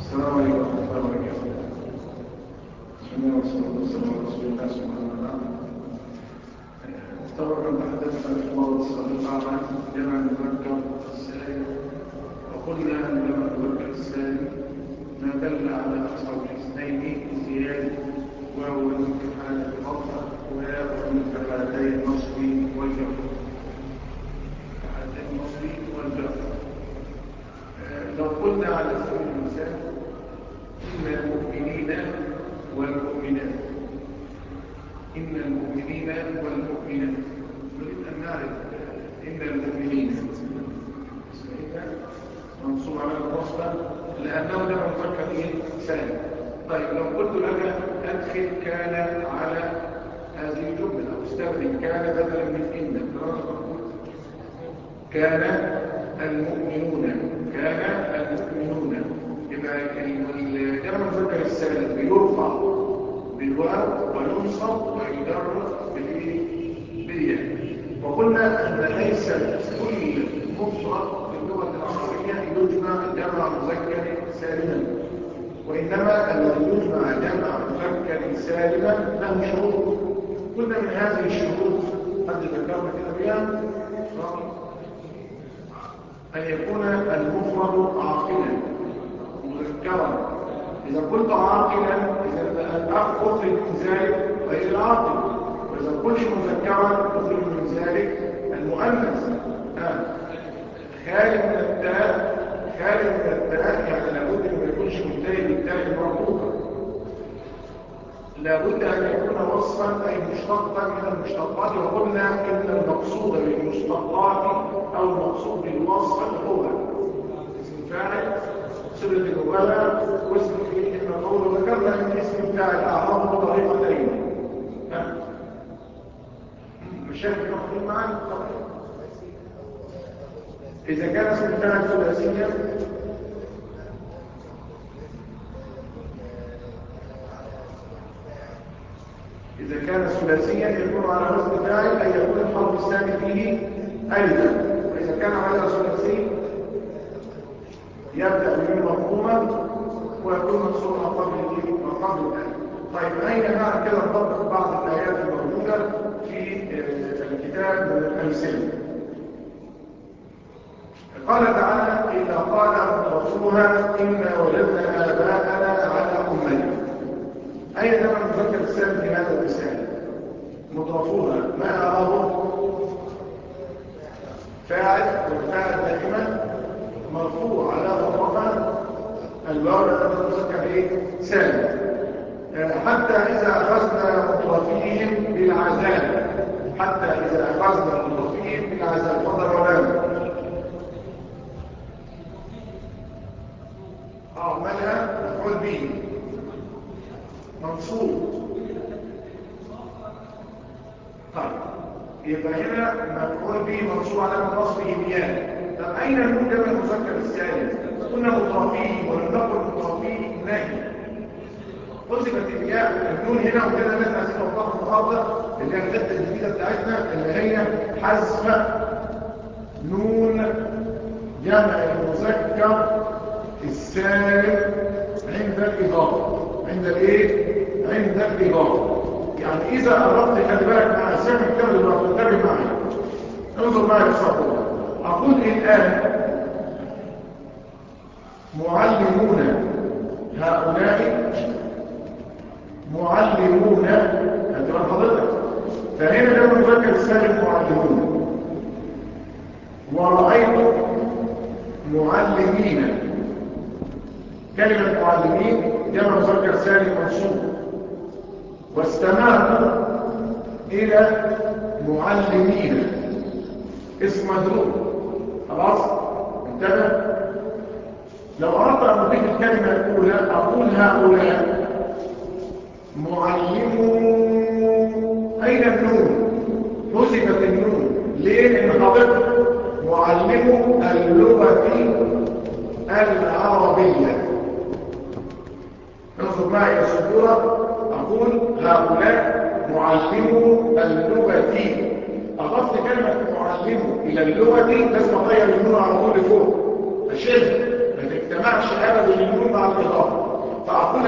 السلام عليكم ورحمة الله وبركاته. بسم الله والصلاة والسلام على رسول الله سبحانه وتعالى. طبعا تحدثنا في المرة السابقة عن جمع المذكر السالم، وقلنا أن جمع المذكر السالم ما دل على أكثر من اثنين زيادة واو في حالة الرفع وياء في حالتي النصب والجر. حالتي النصب والجر لو قلنا على سبيل المثال إن المؤمنين والمؤمنات، إن المؤمنين والمؤمنات، نريد أن نعرف إن المؤمنين منصوب على الوصلة لأنه لم يفكر إيه سالم. طيب لو قلت لك أدخل كان على هذه الجملة أو استخدم كان بدلا من إن، كان المؤمنون، كان المؤمنون، يبقى الجمع المذكر السالم بيرفع بالواو وينصب ويجر بالياء. وقلنا أن ليس كل مفرد في اللغة العربية يجمع جمع مذكر سالما، وإنما الذي يجمع جمع مذكر سالما له شروط. قلنا من هذه الشروط قد ذكرنا كده بها أن يكون المفرد عاقلا مذكرا. إذا قلت عاقلا إذا الأخ أخرج من ذلك غير العاقل، وإذا قلت مذكرا أخرج من ذلك المؤنث. خالي من التاء، خالي من التاء يعني لابد أن ما يكونش منتهي بالتاء المربوطة، لابد أن يكون وصفا أي مشتقا من المشتقات. وقلنا إن المقصود بالمشتقات أو المقصود بالوصف هو اسم فاعل، صلة المبالغة، واسم فيه المفعول. وذكرنا ان اسم فاعل اعرابه بطريقتين. مشاكل مفهوم معنا؟ اذا كان اسم فاعل ثلاثيا إذا كان ثلاثيا يكون على وزن فاعل أي يكون الحرف الثاني فيه ألفا، وإذا كان على ثلاثي يبدأ بمن مفهوما ويكون منصوب قبل الآية. طيب أين معنى كده نطبق بعض الآيات الموجودة في الكتاب من الأمثلة؟ قال تعالى: إذا قال رسولها إنا وجدنا آباءنا على أمة. أين جمع المذكر السالم في هذا المثال؟ مضافوها ما أعرابه؟ فاعل، والفاعل دائما مرفوع على ضمها الواو لأنه المذكر ايه؟ سالم. حتى إذا أخذنا مضافيهم بالعذاب، حتى إذا أخذنا مضافيهم بالعذاب فضل ولام مالها مفعول به منصوب. طيب يبقى هنا مفعول به منصوب على نصبه بيان. طب أين النون جمع المذكر السالم؟ قلنا مضافيه ولم نقل مضافيه نهي، حذفت الياء النون هنا. وكده الناس عايزين نوضحها النهارده اللي هي الحته الجديده بتاعتنا اللي هي حذف نون جمع المذكر السالم عند الإضافة. عند الايه؟ عند الإضافة. يعني إذا أردت خلي بالك مع سامي الكلمة اللي هتنتبه معي، انظر معي بصراحة. أقول الآن معلمون هؤلاء، معلمون هتبقى حضرتك، فهنا ده مذكر السالم معلمون. ورأيت معلمين، كلمة معلمين جمع مذكر سالم منصوب. واستمعت إلى معلمين اسم مجرور. خلاص انتبه. لو أردت أن أضيف الكلمة الأولى أقول هؤلاء معلمون. أين النون؟ حذفت النون. ليه؟ لأن حضرتك معلمو اللغة العربية. انظر معي يا سبورة. أقول هؤلاء معلمو اللغة. أضفت كلمة معلمو إلى اللغة لازم أغير النون على طول لفوق. أشد ما تجتمعش أبدا النون مع الإضافة.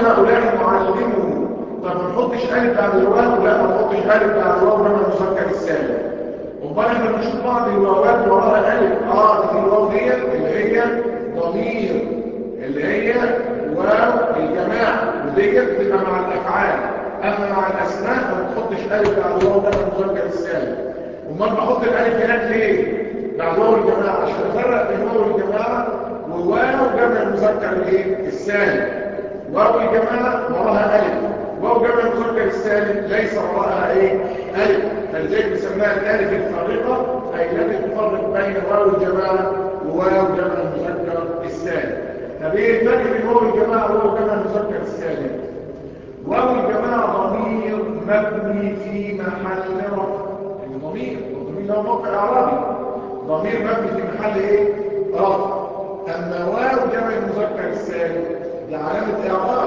هؤلاء معلمه، طب ما نحطش الف بعد الواو؟ لا، ما نحطش الف بعد الواو جمع المذكر السالم. امال احنا بنشوف بعض الواوات وراها الف، دي الواو ديت اللي هي ضمير، اللي هي واو الجماعه، وديت بتبقى مع الافعال. اما مع الاسماء ما بتحطش الف بعد الواو جمع المذكر السالم. امال بحط الالف هناك ليه بعد واو الجماعه؟ عشان افرق بين واو الجماعه وواو جمع المذكر الايه السالم. واو الجماعه وراها الف، واو جمع المذكر السالم ليس وراءها الف، فلذلك بنسميها الالف الفارقه، اي التي تفرق بين واو الجماعه وواو جمع المذكر السالم. طب ايه الفرق بين واو الجماعه وواو جمع المذكر السالم؟ واو الجماعه ضمير مبني في محل رفع. الضمير له موقع اعرابي، ضمير مبني في محل رفع. اما واو جمع المذكر السالم ده علامه اعراب،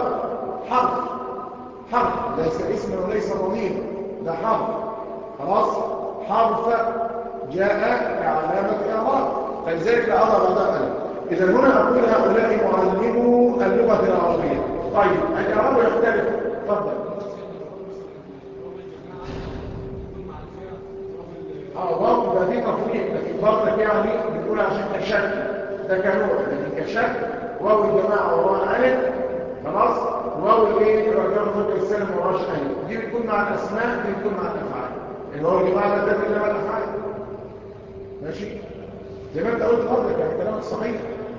حرف ليس اسم وليس ضمير، ده حرف. خلاص، حرف جاء كعلامه اعراب، فلذلك لا اضع بعدها الف. اذا هنا اقول هؤلاء معلمو اللغه العربيه. طيب الاعراب يختلف. تفضل. واو ده دي تفريق، لكن برضك يعني بنقول عشان كشكل ده كنوع، لكن كشكل واو الجماعه وراها الف، خلاص، واو الرجال المذكر السالم ما وراهاش الف. دي بتكون مع الاسماء، دي بتكون مع الافعال. الواو الجماعه لا تدل مع الافعال، ماشي زي ما انت قلت برضك، يعني كلامك صحيح،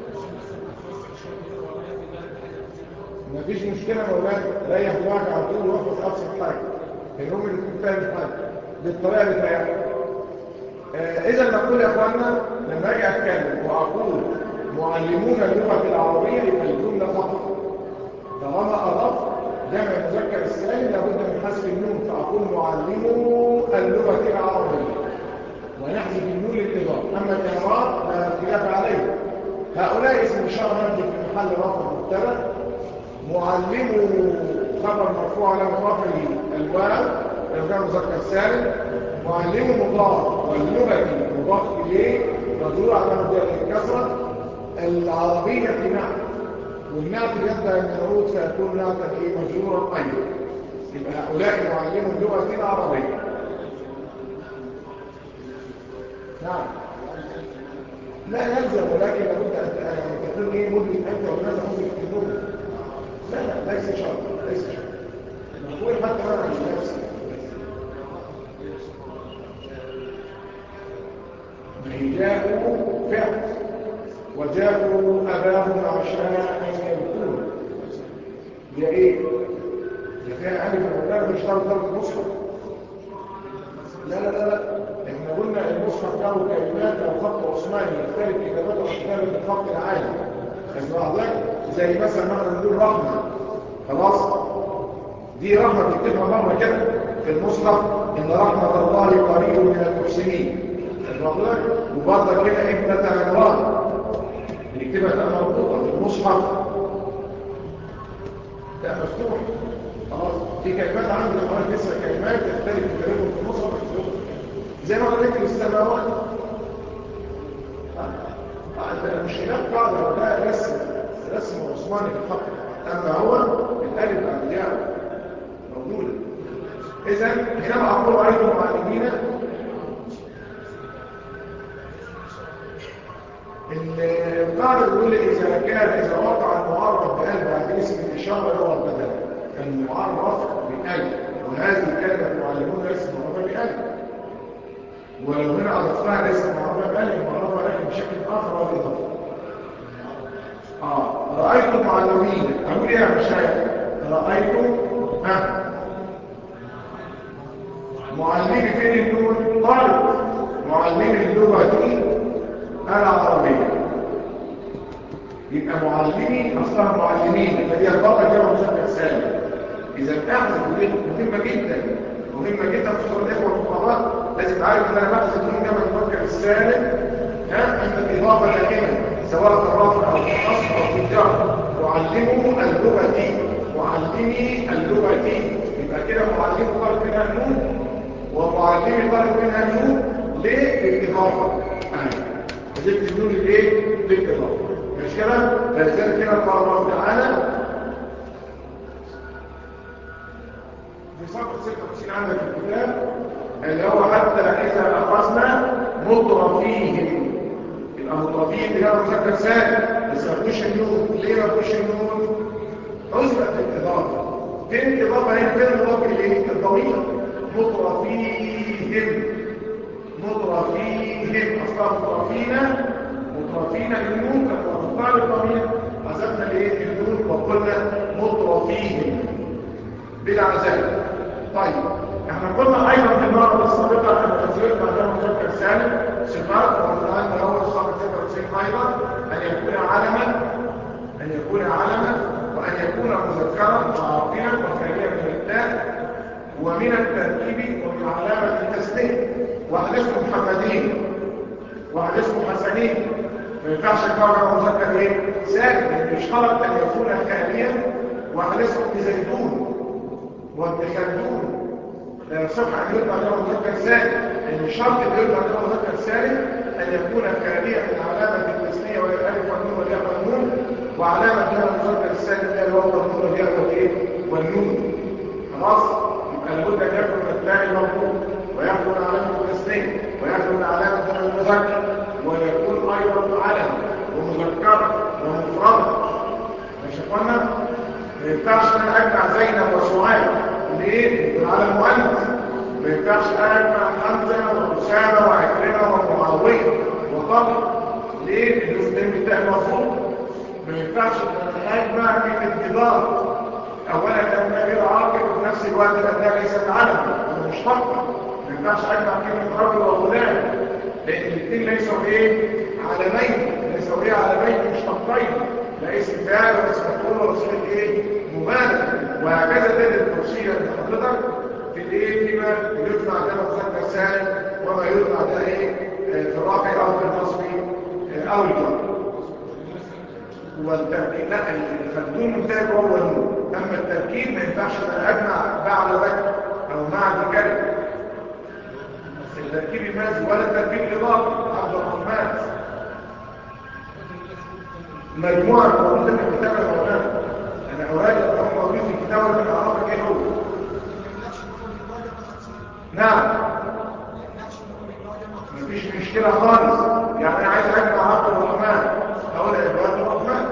مفيش مشكله يا مولانا، ريح دماغك على طول واحفظ ابسط حاجه، المهم اللي تكون فاهم حاجه بالطريقه اللي تريحك. إذا نقول يا أخوانا لما أجي أتكلم وأقول معلمون اللغة العربية يبقى الجملة فقط. طالما أضفت جمع المذكر السالم لابد من حذف النون، فأقول معلمو اللغة العربية ونحذف النون للإضافة. أما الإعراب لا خلاف عليه. هؤلاء اسم إشارة مبني في محل رفع مبتدأ، معلمو خبر مرفوع على رفعه الواو جمع المذكر السالم، معلم مضاف واللغة مضاف إليه مجرور على مجال الكسرة، العربية نعت، والنعت يبدأ من العروض فيكون نعتا مجرورا أيضا. يبقى هؤلاء معلم اللغة العربية. نعم، لا يلزم، ولكن لابد أن تكون مدرك أنت ولماذا مدرك في اللغة. لا ليس شرط، ليس شرط. نقول حتى أنا عن نفسي جاءوا فعل وجاءوا أباهم عشاء يبكون، هي إيه؟ هي فيها ألف المدار مش طالب المصحف. لا احنا قلنا المصحف له كلمات أو خط عثماني يختلف كتابته عن كتابة الخط العالي. اسمع حضرتك، زي مثلا ما نقول رحمة، خلاص، دي رحمة بتكتبها مرة كده في المصحف إن رحمة الله قريب من المحسنين، وبرضه كده ابنة عمران بنكتبها مربوطة في المصحف ده مفتوح. خلاص، في كلمات عندي حوالي 9 كلمات تختلف كتابتهم في المصحف زي ما قلت السماوات. مش خلاف قاعدة، هو ده رسم عثماني في الخط، أما هو الألف أبياء موجودة. إذا حينما أقول رأيت معلمين، القاعدة تقول إذا وقع المعرف بألف بعد اسم الإشارة هو البدل، المعرف بألف، وهذه الكلمة معلمون اسم معرفة بألف، ولو هنا أضفتها اسم معرفة بألف معرفة لكن بشكل آخر والإضافة. رأيت معلمين، أقول يا مشايخ رأيت معلمي فين النون؟ طالب معلمي اللغة العربية، يبقى معلمي أصلها معلمين، فدي البطل جمع مذكر سالم. إذا أحذف دي مهمة جدا في صورة الإخوة والمقابلات، لازم تعرف إن أنا بحذف دون جمع المذكر السالم عند الإضافة دائما سواء في الرفع أو في النصب أو في الجر. معلمه اللغة، معلمي اللغة، يبقى كده معلمه طالب منها النون ومعلمي طالب منها النون ليه؟ بالإضافة. فجبت النون للإيه؟ بالإضافة، مش كده؟ فلذلك كده قال الله تعالى دي جمع مذكر سالم بس ما فيهوش النون. ليه ما فيهوش النون؟ حسبت الاضافه. فين الاضافه هنا؟ فين الاضافه اللي الضمير مطرفيهم. مطرفيهم اصلا مطرفين النون كما الضمير حذفنا الايه النون وقلنا مطرفيهم بلا ذلك. طيب احنا قلنا ايضا في المره السابقه ان التزوير بعد مذكر سالم صفات وقلنا ان اول صفه 96 ايضا ان يكون علما وان يكون مذكرا وعاقلا وخاليا من التاء ومن التركيب ومن علامه التسنيه. واحد اسمه محمدين واحد اسمه حسنين ما ينفعش يكون مذكر ايه سالم لان يشترط ان يكون خاليا. واحد اسمه ابن زيدون وابن خلدون لا يصح ان يطلق له مذكر سالم لان شرط ان يطلق له مذكر سالم ان يكون خاليا من علامه التسنيه وهي الالف والنون والياء والنون وعلامه جمع المذكر السالم هي الواو والنون والياء والايه والنون. خلاص يبقى لابد ان يكون من التاء المضموم ويكون علامه التسنيه ويكون علامه جمع المذكر ويكون ايضا علم ومذكر ومفرد. ماشي يا اخوانا؟ ما ينفعش ان اجمع زينب وسعاد. ليه؟ على المؤنث. ما ينفعش اجمع حمزه واسامه وعكرمه ومعاويه وطلق. ليه؟ الاسلام بتاع المفروض. ما ينفعش ان اجمع كلمه جدار. اولا لانها غير عاقل وفي نفس الوقت لانها ليست علم مشتقه. ما ينفعش اجمع كلمه رجل وغلام لان الاثنين ليسوا ايه؟ علمين مشتقين. لا اسم فاعل ولا اسم مفعول ولا صيغه ايه؟ مبالغه. وهكذا تجد التفصيل لحضرتك في الايه؟ فيما يطلع ده مذكر سالم وما يطلع ده ايه؟ في الرفع او في النصب او الجر. والتركيب لا الخلدون منتهي هو النون. اما التركيب ما ينفعش ان اجمع بعد ذكر او مع ذكر. التركيب المازي ولا التركيب الاضافي. عبد الرحمن مجموعه موجوده في الكتاب المولانا. انا اريد ان هم موجودين في الكتاب ولا اعرفك ايه هو. نعم مفيش مشكله خالص. يعني انا عايز اجمع عبد الرحمن اقول عباد الرحمن.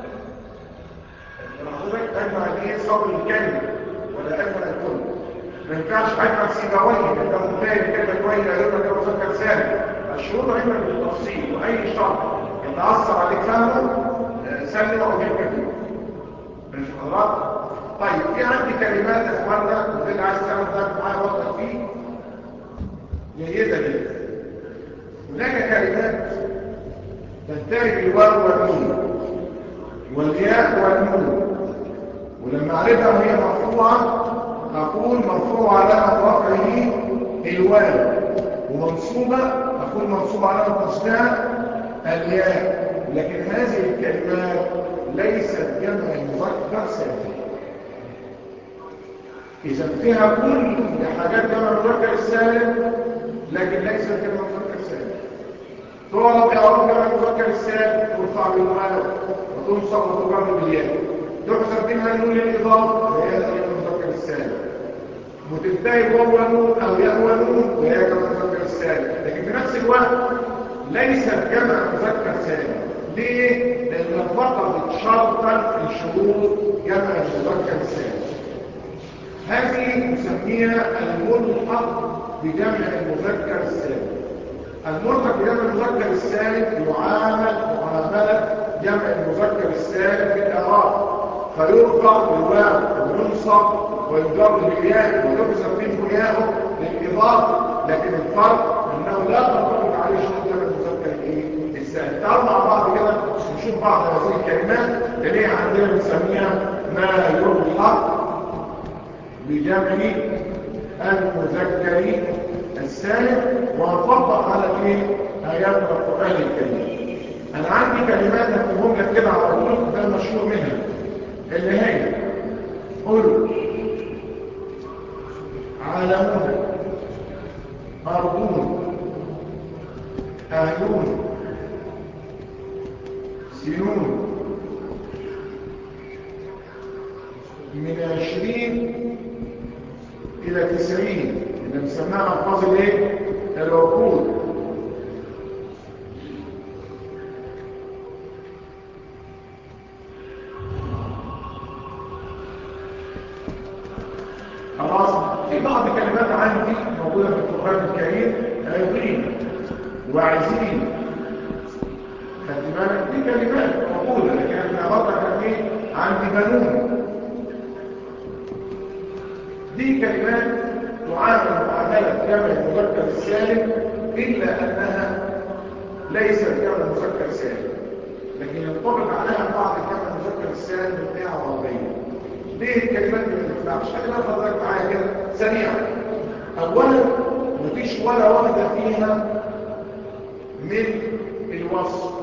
اجمع دي صبر الكلمه ولا اجمع الكل. ما ينفعش اجمع سيبويه لانه منتهي بكلمه وين ايضا كمذكر سالم. الشروط علما بالتفصيل واي شرط يتاثر عليك فهمه سلم او يكمل. مش حضرات؟ طيب في عندي كلمات يا اخوانا وده اللي عايز تعمل ده معايا وقت فيه جيده جدا. هناك كلمات تنتهي بالواو والنون والياء والنون ولما اعرفها وهي مرفوعه اقول مرفوع علامه رفعه الواو ومنصوبه اقول منصوب علامه نصبها الياء. لكن هذه الكلمات ليست جمع مذكر سالم. اذا فيها كل حاجات جمع مذكر السالم لكن ليست جمع مذكر سالم. تعرف اعراب جمع مذكر السالم ترفع بالواو وتنصب وتجر بالياء. تحسب منها النون للاضافه وهي جمع مذكر السالم. وتنتهي واو ونون او ياء ونون وهي جمع مذكر السالم. لكن في نفس الوقت ليست جمع مذكر سالم. ليه؟ لأن فقدت شرطا في شروط جمع المذكر السالم. هذه نسميها الملحق بجمع المذكر السالم. الملحق بجمع المذكر السالم يعامل معاملة جمع المذكر السالم بالإعراب فيرفع بالواو وينصب ويجر بالياء ويحذف منه ياءه للإضافة. لكن الفرق أنه لا تنطبق عليه شروط جمع المذكر السالم. تعالوا مع بعض كده نشوف بعض هذه الكلمات اللي هي عندنا بنسميها ما يلحق بجمع المذكر السالم وهنطبق على آيات القرآن الكريم. أنا عندي كلمات هكتبهم لك كده على طول ده المشهور منها اللي هي قل عالمون أرضون أهلون سنون من 20 إلى 90 اللي بنسميها ألفاظ العقود. في بعض كلمات عندي موجودة في القرآن الكريم عظيم وعزيم، خدت بالك دي كلمات موجودة، لكن احنا برضه كان ايه عندي بنون. دي كلمات تعامل معاملة جمع المذكر السالم إلا أنها ليست جمع المذكر السالم، لكن ينطبق عليها بعض جمع المذكر السالم بالقياة العربية. ليه الكلمات اللي ما تنفعش؟ كلمات حضرتك معايا كده سريعا. أولا مفيش ولا واحدة فيها من الوصف،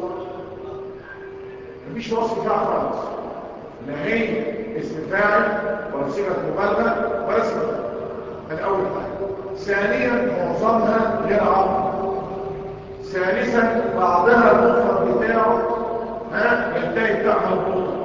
مفيش وصف فيها خالص، لا هي اسم فاعل ولا صيغة مبالغة ولا اسم فاعل. الأول حاجة. ثانيا معظمها غير عربي. ثالثا بعضها المفرد بتاعه ينتهي بتاعها البطء.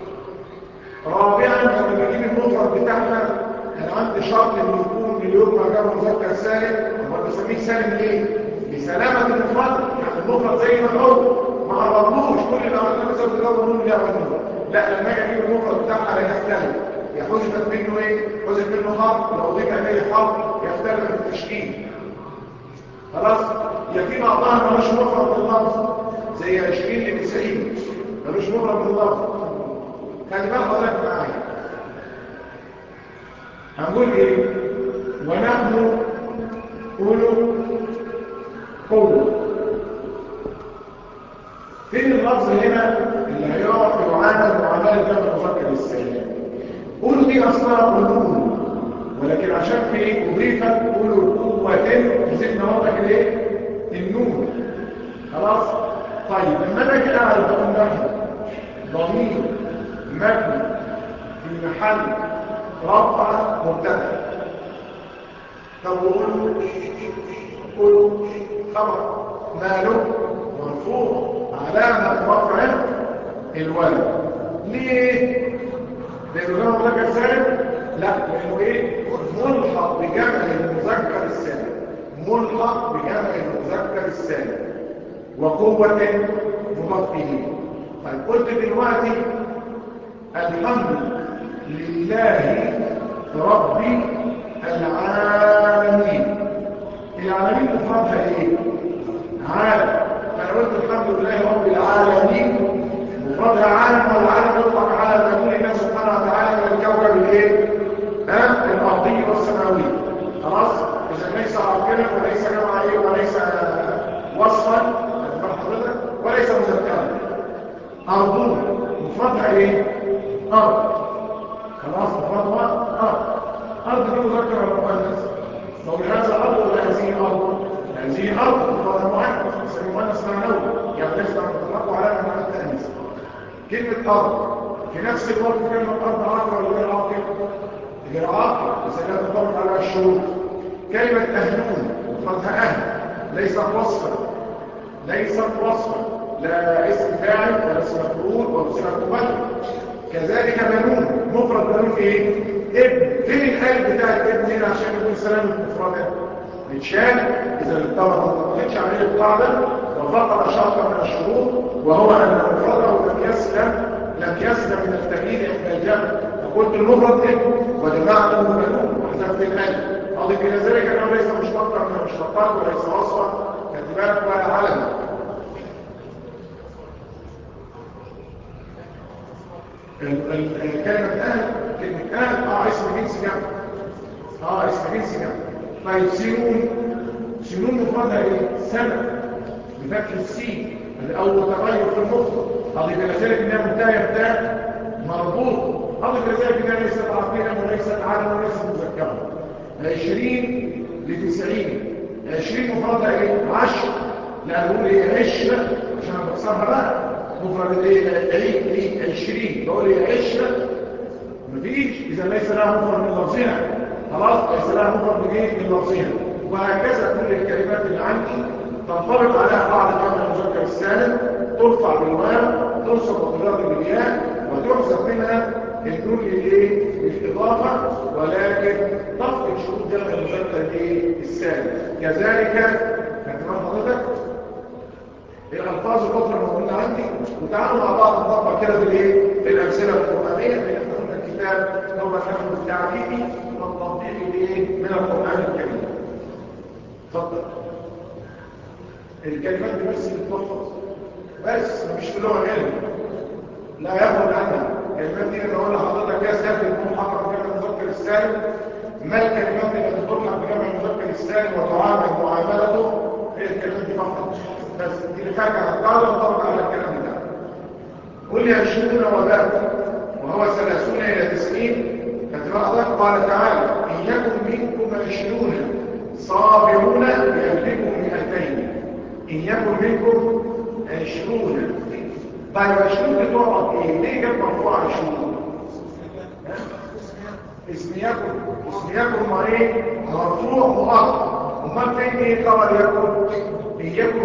رابعا لما بجيب المفرد بتاعها انا عندي شرط انه يكون مليون جمع مذكر سالم. هو بسميه سالم ليه؟ لسلامة المفرد، يعني المفرد زي ما هو ما قربوش كل اللي عملناه مثلا بيدور نون لا ونون. لا لما اجي اجيب المفرد بتاعها لا يختلف، يحذف منه ايه؟ حذف منه حرف، لو ضيف عليه حرف يختلف في التشكيل. خلاص؟ يا في بعضها ملوش مفرد باللفظ زي 20 ل 90 ملوش مفرد باللفظ. خلي بالك حضرتك معايا. هنقول ايه؟ ونحن أولو قوة. فين اللفظ هنا اللي هيقف يعامل معاملة جمع المذكر السالم؟ أولو دي أصلها قلوب، ولكن عشان في ايه أضيفت أولو قوة زدنا وضعك الايه؟ النون. خلاص؟ طيب لما انا كده على بقول نحن ضمير مبني في محل رفع مبتدأ. طب قولوا خبر ماله مرفوع علامة رفعه الواو. ليه؟ لأنه جمع مذكر سالم؟ لا، لأنه ايه؟ ملحق بجمع المذكر السالم، ملحق بجمع المذكر السالم وقوة مضاف إليه. طيب قلت دلوقتي الحمد لله رب العالمين. العالمين مفردها ايه؟ عالم. فانا قلت الحمد لله رب العالمين مفردها عالم، والعالم يطلق على مدلول الله سبحانه وتعالى من الكوكب الايه؟ الارضي والسماوي. خلاص؟ اذا ليس عاقلا وليس جمع ايه وليس وصفا وليس مذكرا. ارضون مفردها ايه؟ ارض. خلاص مفردها ارض. أرض دي مذكر ولا مؤنث؟ لو هذا أرض ولا هذه أرض؟ هذه أرض مفرد مؤنث، اسمه مؤنث معنوي، يعني ليس مطلق على معنى التأنيث. كلمة أرض في نفس الوقت كلمة أرض عاقل ولا غير عاقل؟ غير عاقل، إذا كانت تطبق على الشروط. كلمة أهلون مفردها أهل، ليست وصفا، ليست وصفا، لا اسم فاعل ولا اسم مفعول ولا صيغة مبالغة. كذلك بنون مفرد بنون ايه؟ ابن. فين الالف بتاع الابن هنا عشان يكون سلامة مفردة؟ بتشال اذا الطبقه ما طبقتش عليه القاعده وفقد شرطا من الشروط، وهو ان مفرده لم يسلم من التمييز عند الجمع. فقلت المفرد ابن وجمعته بنون وحذفت الالف. اضف الى ذلك انه ليس مشتقا من المشتقات وليس وصفا، خدت بالك ولا علم. كلمة أهل، كلمة أهل اسم جنس جمع. اسم جنس جمع. طيب سنون مفردها ايه؟ سنة بفتح السين الأول تغير في المفرد. أضيف إلى ذلك إنها منتهية بتاع مربوط. أضيف إلى ذلك إنها ليست عقيلا وليست عالما وليست مذكرة. 20 ل90. 20 مفردها ايه؟ 10. لا نقول ايه؟ 10 عشان بكسرها بقى. مفرد ايه 20 بقول ايه 10 مفيش، اذا ليس لها مفرد من لفظها. خلاص ليس لها مفرد من ايه؟ من لفظها. وهكذا كل الكلمات اللي عندي تنطبق عليها بعض جمع المذكر السالم، ترفع بالواو، تنصب وتجر بالياء، وتحذف منها النون للايه؟ للاضافه، ولكن تفقد شروط جمع المذكر السالم. كذلك كما حضرتك الألفاظ الأخرى الموجودة عندي، وتعالوا مع بعض نطبق كده بالإيه؟ بالأمثلة القرآنية، لأن احنا قلنا الكتاب هو النحو التعليمي والتطبيق من القرآن الكريم. اتفضل. الكلمات دي بس اللي بتحفظ بس مش في لغة علم، لا ياخد عنها. الكلمات دي اللي بقول لحضرتك يا سيادة يكون حقق بجمع المذكر السالم. ما الكلمات اللي بتطلق بجمع المذكر السالم وتعامل معاملته؟ هي الكلمات دي فقط بس. دي اللي حاجة هتقال وطبق على الكلام ده. قل لي 20 وبات وهو 30 إلى 90. فتبقى قال تعالى إن يكن منكم 20 صابرون يغلبوا 200. إن يكن منكم 20. طيب 20 دي تعرف ايه؟ ليه جاب مرفوع 20؟ اسم يكن ما ايه؟ مرفوع مؤخر. امال فين ايه خبر يكن؟ ان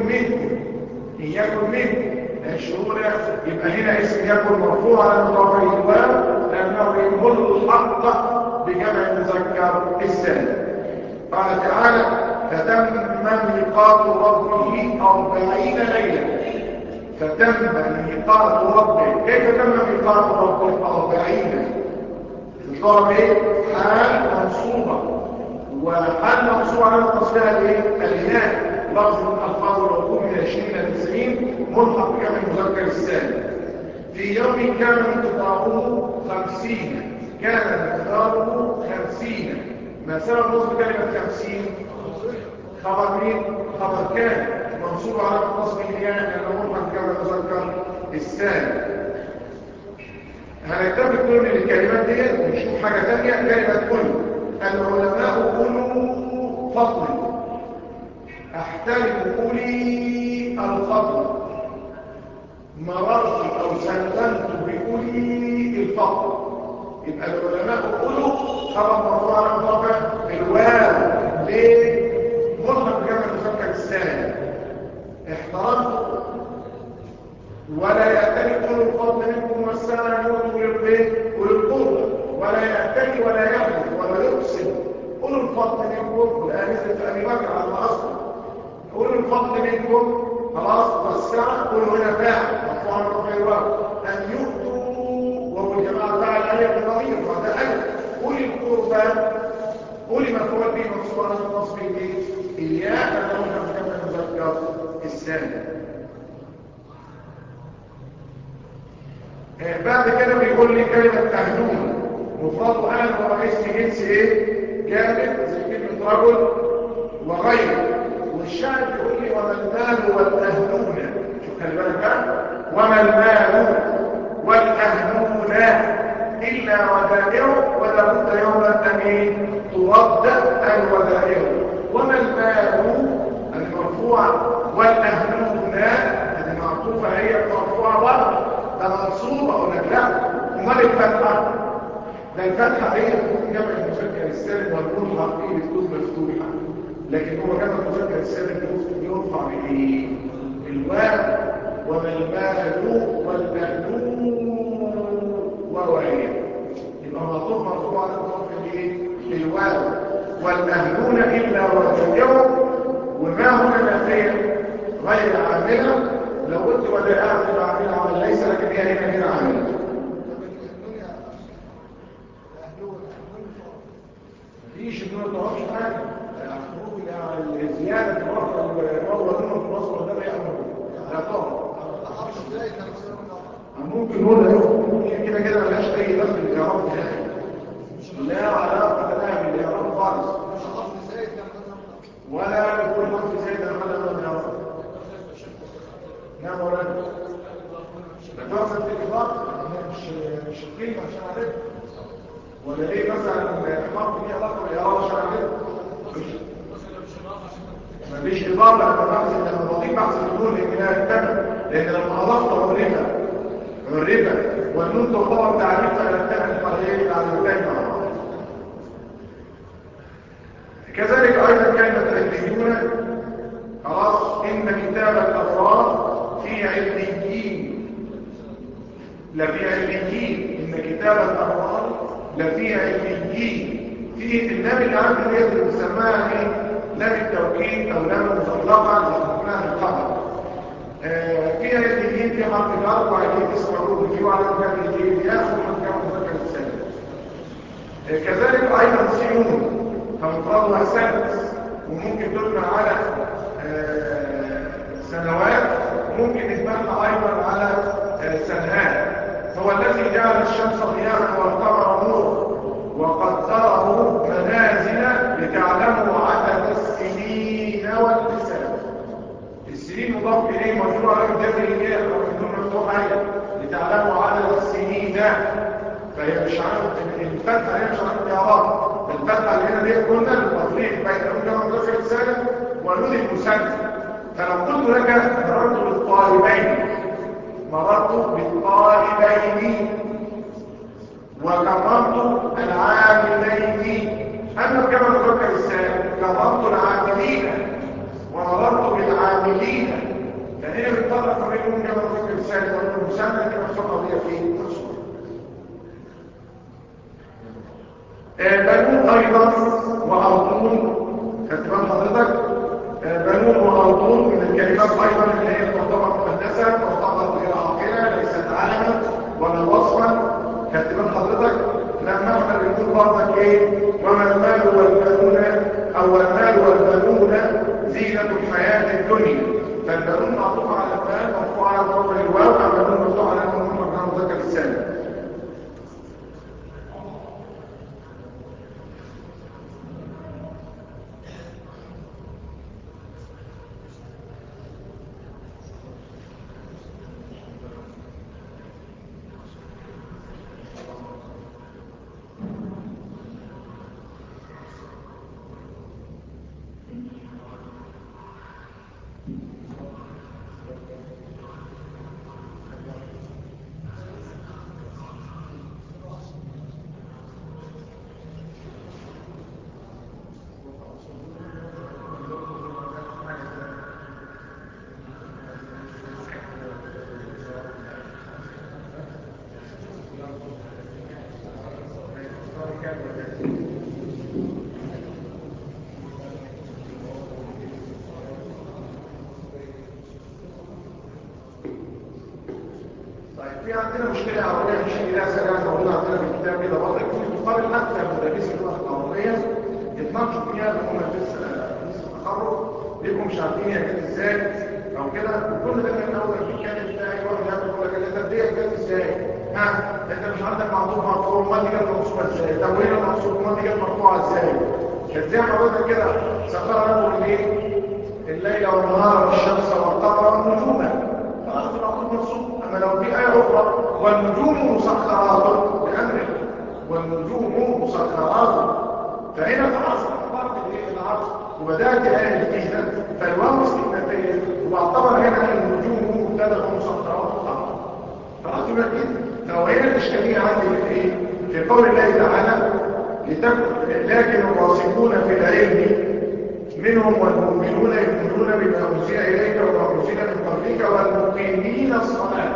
يكن منكم 20. يبقى هنا اسم يكن مرفوع على مضاف الواو لانه يمل الحق بجمع المذكر السالم. قال تعالى فتم ميقات ربه 40 ليله. فتم ميقات ربه. كيف تم ميقات ربه 40؟ الضرب ايه؟ حال منصوبه، وحال منصوبه على تصفيها الايه؟ الهاء. لفظ من الفاظ العقوم من 20 الى 90 ملحق بجمع المذكر السالم. في يوم كان مقداره 50. كان مقداره 50. ما سبب نصب كلمه 50؟ خبر مين؟ خبر كان منصوب على نصب الياء لانه ملحق بجمع المذكر السالم. هنكتب كل الكلمات دي ونشوف حاجه ثانيه. كلمه كل العلماء أولو فضل. احترم أولي الفضل. مررت أو سلمت بأولي الفضل. يبقى العلماء أولو خبر مرفوع على مضاف الواو. ليه؟ ملحق بجمع المذكر السالم. احترمت ولا يأتي أولو الفضل منكم والسعة يؤتوا للقربى ولا يأتي ولا يحدث ولا يقسم أولو الفضل منكم. والآن نزل في أبي بكر على الأصل أولو الفضل منكم خلاص. والسعة كل هنا فاعل مرفوع على رفع الواو. أن يؤتوا وهو الجماعة فاعل عليه بضمير وهذا ألف. أولي القربى أولي مفعول به منصوب على النصب الياء لأنه كما المذكر السالم. بعد كده بيقول لي كلمة أهلون مفرد أهل هو اسم جنس ايه؟ جامد زي كلمة رجل وغيره. والشاعر بيقول لي وما المال والأهلون. شوف خلي بالك بقى. وما المال والأهلون إلا ودائعه ولا بد يوما أن ترد الودائع. وما المال المرفوع والأهلون المعطوفة هي المرفوعة برضه ده منصوبة أو لا؟ ومال الفتحة؟ ده الفتحة هي تكون جمع المذكر السالم والملحق فيه بتكون مفتوحة. لكن هو جمع المذكر السالم يرفع بإيه؟ الواو. وما المال والأهلون وغيره. يبقى معطوف مرفوع على مضاف الايه؟ الواو. والأهلون إلا ودائعه. وما هنا نافية غير عاملة. لو قلت ودائعه تبقى عاملة عمل ليس، لكن هي هنا غير عاملة. مفيش انه ما تعرفش حاجة. الزيادة في الوقت الواو والنون في الوصف والدم يأمر لا تعرف. ممكن نقول ممكن كده ملهاش اي دخل بالاعراب نهائي. لا علاقه لها بالاعراب خالص. ولا بكل حرف زائد على الاعراب. نعم ولا لا تقصد الاضافه مش الكلمه عشان اعرفها. ولا ايه مثلا حرف ليه علاقه بالاعراب عشان اعرفها. مفيش اضافه لما بضيف بحث النون لانها الثمن. لان لما اضفت عرفة والنون تعتبر تعريفها للثمن القليل على المكان مع بعض. كذلك ايضا كلمه علميون. خلاص ان كتاب الابرار في عليين لفي عليين. ان كتاب الابرار لفي عليين. في اللام اللي عندي ديت بنسميها ايه؟ لام التوكيد او لام المطلقه لحكمها الخبر. في عليين في حرف الجر وعليه اسم معروف فيه وعلى مكان الجيد ياخذ حكم مذكر السالم. كذلك ايضا سيون. ومفردها سنة، وممكن تبنى على سنوات، وممكن تبنى أيضا على سنوات. هو الذي جعل الشمس ضياء والقمر نورا وقدره منازل لتعلموا عدد السنين والحساب. السنين مضاف إليه مجرور على الجزرية ومن مفتوح عليه لتعلموا عدد السنين، فهي مش عارف الفتحة هي مش عارف يا رب. الفتحة اللي هنا دي قلنا التفريق بين الجمع المذكر السالم والنون المثنى. فلو قلت لك مررت بالطالبين، مررت بالطالبين وكرمت العاملين، أما الجمع المذكر السالم كرمت العاملين ومررت بالعاملين، فهنا بنفرق بينهم جمع المذكر السالم والنون المثنى دي مفتوحة وهي في مقصورة. بنون أيضا وأرضون، كتبان حضرتك بنون وأرضون من الكلمات أيضا اللي هي تعتبر مؤنثة تعتبر غير عاقلة ليست علما ولا وصفا، كتبان حضرتك. لما احنا بنقول برضك ايه وما المال والبنون او المال والبنون زينة الحياة الدنيا، فالبنون معطوف على المال مرفوع على ضرب الواو، والبنون مرفوع على المنون مجرد مذكر السالم. في عندنا مشكلة عربية مش إلى سريعا موجودة عندنا في الكتاب كده برضه كنت بقارن حتى مدرسي اللغة العربية يتناقشوا فيها اللي هم لسه التخرج بيبقوا مش عارفين هي جت ازاي أو كده، وكل ده من أول الكلام بتاعي واحد يقول لك الأساسية جت ازاي؟ أنت مش عندك معطوف مرفوع، أمال دي جت مرفوعة ازاي؟ طب وهنا المقصود أمال دي جت مرفوعة ازاي؟ كانت زي حضرتك كده سخر لكم الليل والنهار والشمس والقمر والنجوم، خلاص المعطوف منصوب. أما لو في آية أخرى والنجوم مسخرات بأمره، والنجوم مسخرات، فهنا خلاص اعتبرت العرض وبدأت آية جديدة فالواو استثنائية، واعتبر هنا النجوم مبتدأ ومسخرات خلاص يبقى كده. لو هنا الإشكالية عندي في إيه؟ في قول الله تعالى لكن الراسخون في العلم منهم والمؤمنون يؤمنون بما أنزل إليك وما أنزل من قبلك والمقيمين الصلاة.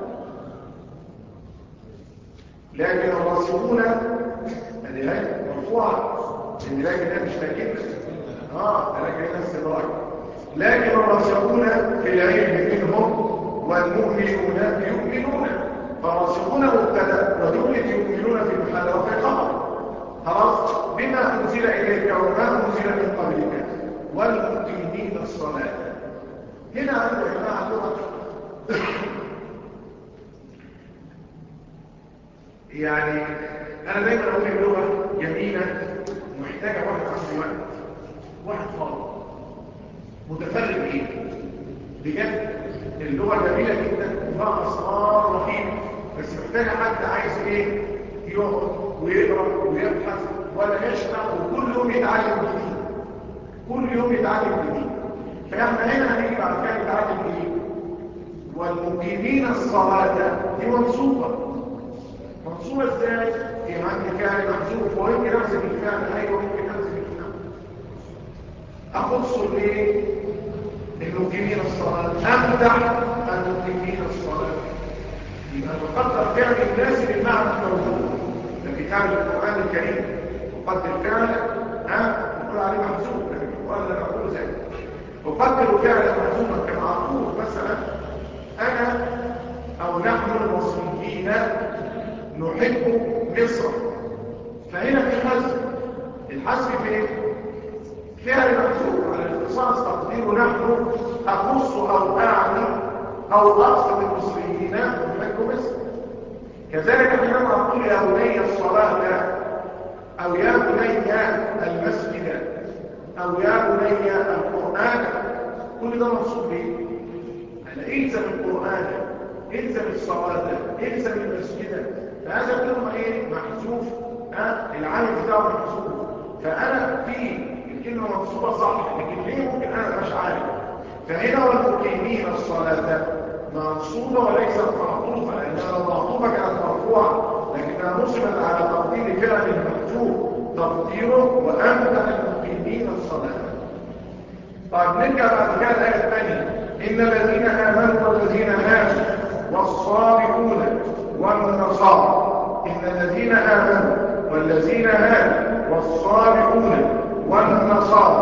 لكن الراسخون هذه هي مرفوعة لأن لكن مش لكن لكن هنا استدراك. لكن الراسخون في العلم منهم والمؤمنون يؤمنون، فالراسخون مبتدأ وجملة يؤمنون في محل رفع خبر خلاص بما أنزل إليك وما أنزل من قبلك والمقيمين الصلاة. هنا عندنا يا جماعة اللغة يعني أنا دايما أقول اللغة جميلة محتاجة واحد عنده وقت، واحد فاضي متفرغ بيه بجد. اللغة جميلة جدا وفيها أسرار رهيبة، بس محتاجة حد عايز إيه يقعد ويقرأ ويبحث ولا يشبع وكل يوم يتعلم جديد، كل يوم يتعلم جديد. فإحنا هنا هنيجي بعد كده نتعلم جديد. والمقيمين الصلاة دي منصوبة ازاي؟ في عندي فعل محذوف ويمكن أحذف الفعل، أيوه ممكن أحذف الفعل. أخص ليه؟ المقيمين الصلاة، أمدح المقيمين الصلاة، يبقى نقدر فعل الناس بالمعنى الموجود ده في كتاب القرآن الكريم. نقدر فعل نقول عليه محذوف لكن القرآن لا نقول ذلك. نقدر فعل محذوفا كما أقول مثلا أنا أو نحن المصريين نحب مصر، فهنا في حذف. الحذف في ايه؟ فعل محذوف على الاختصاص تقديره نحن اخص او اعني او اقصد المصريين بحكم مصر. كذلك حينما اقول يا بني الصلاه او يا بني المسجد او يا بني القران، كل ده منصوب به. انا الزم القران، الزم الصلاه، الزم المسجد، فهذا كله ايه؟ محذوف. العامل بتاعه محذوف. فانا في الكلمه منصوبه صح، لكن ليه ممكن انا مش عارف؟ فهنا والمقيمين الصلاه منصوبه وليست معطوفه، لانها لو معطوفه كانت مرفوعه، لكنها نصبت على تقدير فعل محذوف تقديره وانت المقيمين الصلاه. طيب نرجع بعد كده الايه الثانيه، ان الذين امنوا والذين هادوا والصابئون والنصارى، ان الذين امنوا والذين هادوا والصابئون والنصارى